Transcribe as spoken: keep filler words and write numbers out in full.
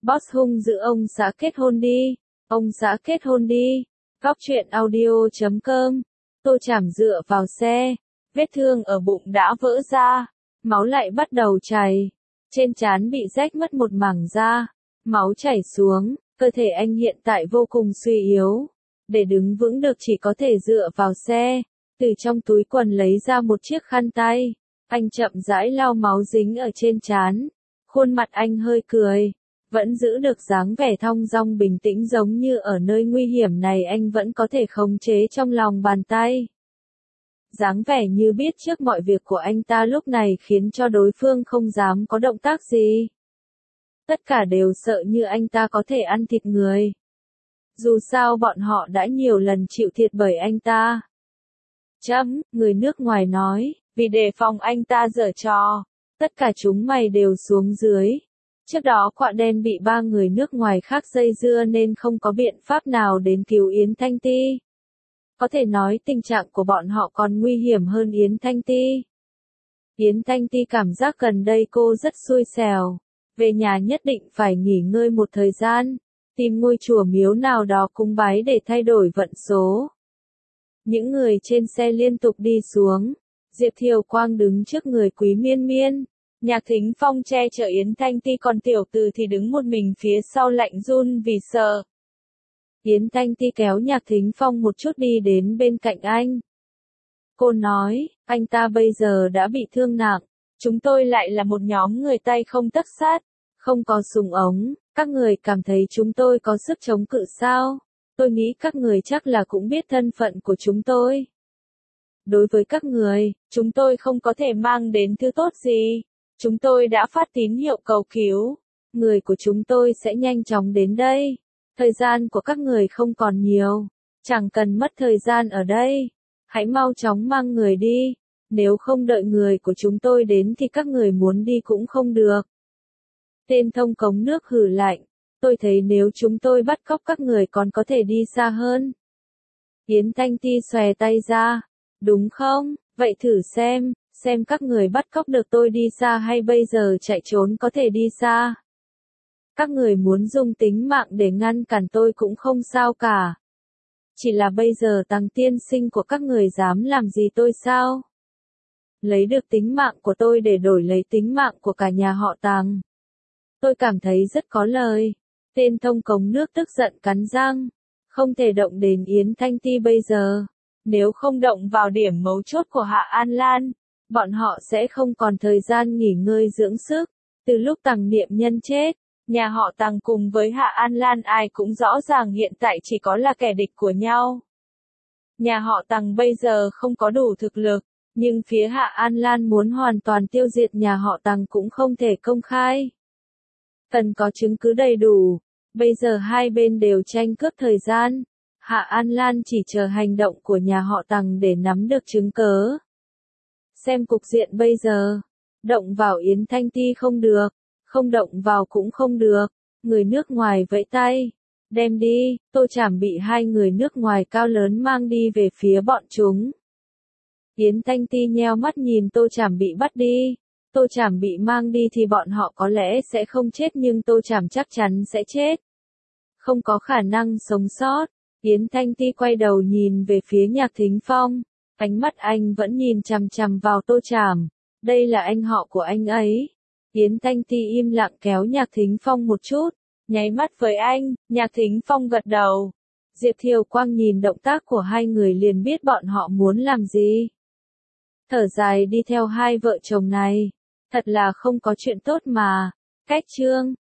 Boss hung dữ ông xã kết hôn đi, ông xã kết hôn đi. Góc truyện audio chấm com. Tô Chảm dựa vào xe, vết thương ở bụng đã vỡ ra, máu lại bắt đầu chảy, trên trán bị rách mất một mảng da, máu chảy xuống, cơ thể anh hiện tại vô cùng suy yếu, để đứng vững được chỉ có thể dựa vào xe. Từ trong túi quần lấy ra một chiếc khăn tay, anh chậm rãi lau máu dính ở trên trán, khuôn mặt anh hơi cười, vẫn giữ được dáng vẻ thong dong bình tĩnh giống như ở nơi nguy hiểm này anh vẫn có thể khống chế trong lòng bàn tay. Dáng vẻ như biết trước mọi việc của anh ta lúc này khiến cho đối phương không dám có động tác gì. Tất cả đều sợ như anh ta có thể ăn thịt người. Dù sao bọn họ đã nhiều lần chịu thiệt bởi anh ta. Chấm, người nước ngoài nói, vì đề phòng anh ta giở trò, tất cả chúng mày đều xuống dưới. Trước đó quạ đen bị ba người nước ngoài khác dây dưa nên không có biện pháp nào đến cứu Yến Thanh Ti. Có thể nói tình trạng của bọn họ còn nguy hiểm hơn Yến Thanh Ti. Yến Thanh Ti cảm giác gần đây cô rất xui xẻo. Về nhà nhất định phải nghỉ ngơi một thời gian, tìm ngôi chùa miếu nào đó cúng bái để thay đổi vận số. Những người trên xe liên tục đi xuống. Diệp Thiều Quang đứng trước người Quý Miên Miên. Nhạc Thính Phong che chở Yến Thanh Ti còn Tiểu Từ thì đứng một mình phía sau lạnh run vì sợ. Yến Thanh Ti kéo Nhạc Thính Phong một chút đi đến bên cạnh anh. Cô nói, anh ta bây giờ đã bị thương nặng. Chúng tôi lại là một nhóm người tay không tấc sắt, không có súng ống, các người cảm thấy chúng tôi có sức chống cự sao? Tôi nghĩ các người chắc là cũng biết thân phận của chúng tôi. Đối với các người, chúng tôi không có thể mang đến thứ tốt gì. Chúng tôi đã phát tín hiệu cầu cứu. Người của chúng tôi sẽ nhanh chóng đến đây. Thời gian của các người không còn nhiều. Chẳng cần mất thời gian ở đây. Hãy mau chóng mang người đi. Nếu không đợi người của chúng tôi đến thì các người muốn đi cũng không được. Tên thông cống nước hừ lạnh. Tôi thấy nếu chúng tôi bắt cóc các người còn có thể đi xa hơn. Yến Thanh Ti xòe tay ra. Đúng không? Vậy thử xem, xem các người bắt cóc được tôi đi xa hay bây giờ chạy trốn có thể đi xa. Các người muốn dùng tính mạng để ngăn cản tôi cũng không sao cả. Chỉ là bây giờ Tằng tiên sinh của các người dám làm gì tôi sao? Lấy được tính mạng của tôi để đổi lấy tính mạng của cả nhà họ Tằng. Tôi cảm thấy rất có lời. Tên thông cống nước tức giận cắn răng. Không thể động đến Yến Thanh Ti bây giờ. Nếu không động vào điểm mấu chốt của Hạ An Lan, bọn họ sẽ không còn thời gian nghỉ ngơi dưỡng sức. Từ lúc Tằng Niệm Nhân chết, nhà họ Tằng cùng với Hạ An Lan ai cũng rõ ràng hiện tại chỉ có là kẻ địch của nhau. Nhà họ Tằng bây giờ không có đủ thực lực, nhưng phía Hạ An Lan muốn hoàn toàn tiêu diệt nhà họ Tằng cũng không thể công khai. Cần có chứng cứ đầy đủ. Bây giờ hai bên đều tranh cướp thời gian. Hạ An Lan chỉ chờ hành động của nhà họ Tằng để nắm được chứng cớ. Xem cục diện bây giờ. Động vào Yến Thanh Ti không được. Không động vào cũng không được. Người nước ngoài vẫy tay. Đem đi. Tô Chảm bị hai người nước ngoài cao lớn mang đi về phía bọn chúng. Yến Thanh Ti nheo mắt nhìn Tô Chảm bị bắt đi. Tô Chảm bị mang đi thì bọn họ có lẽ sẽ không chết nhưng Tô Chảm chắc chắn sẽ chết. Không có khả năng sống sót. Yến Thanh Ti quay đầu nhìn về phía Nhạc Thính Phong. Ánh mắt anh vẫn nhìn chằm chằm vào Tô Chảm. Đây là anh họ của anh ấy. Yến Thanh Ti im lặng kéo Nhạc Thính Phong một chút. Nháy mắt với anh, Nhạc Thính Phong gật đầu. Diệp Thiều Quang nhìn động tác của hai người liền biết bọn họ muốn làm gì. Thở dài đi theo hai vợ chồng này. Thật là không có chuyện tốt mà. Cách chương.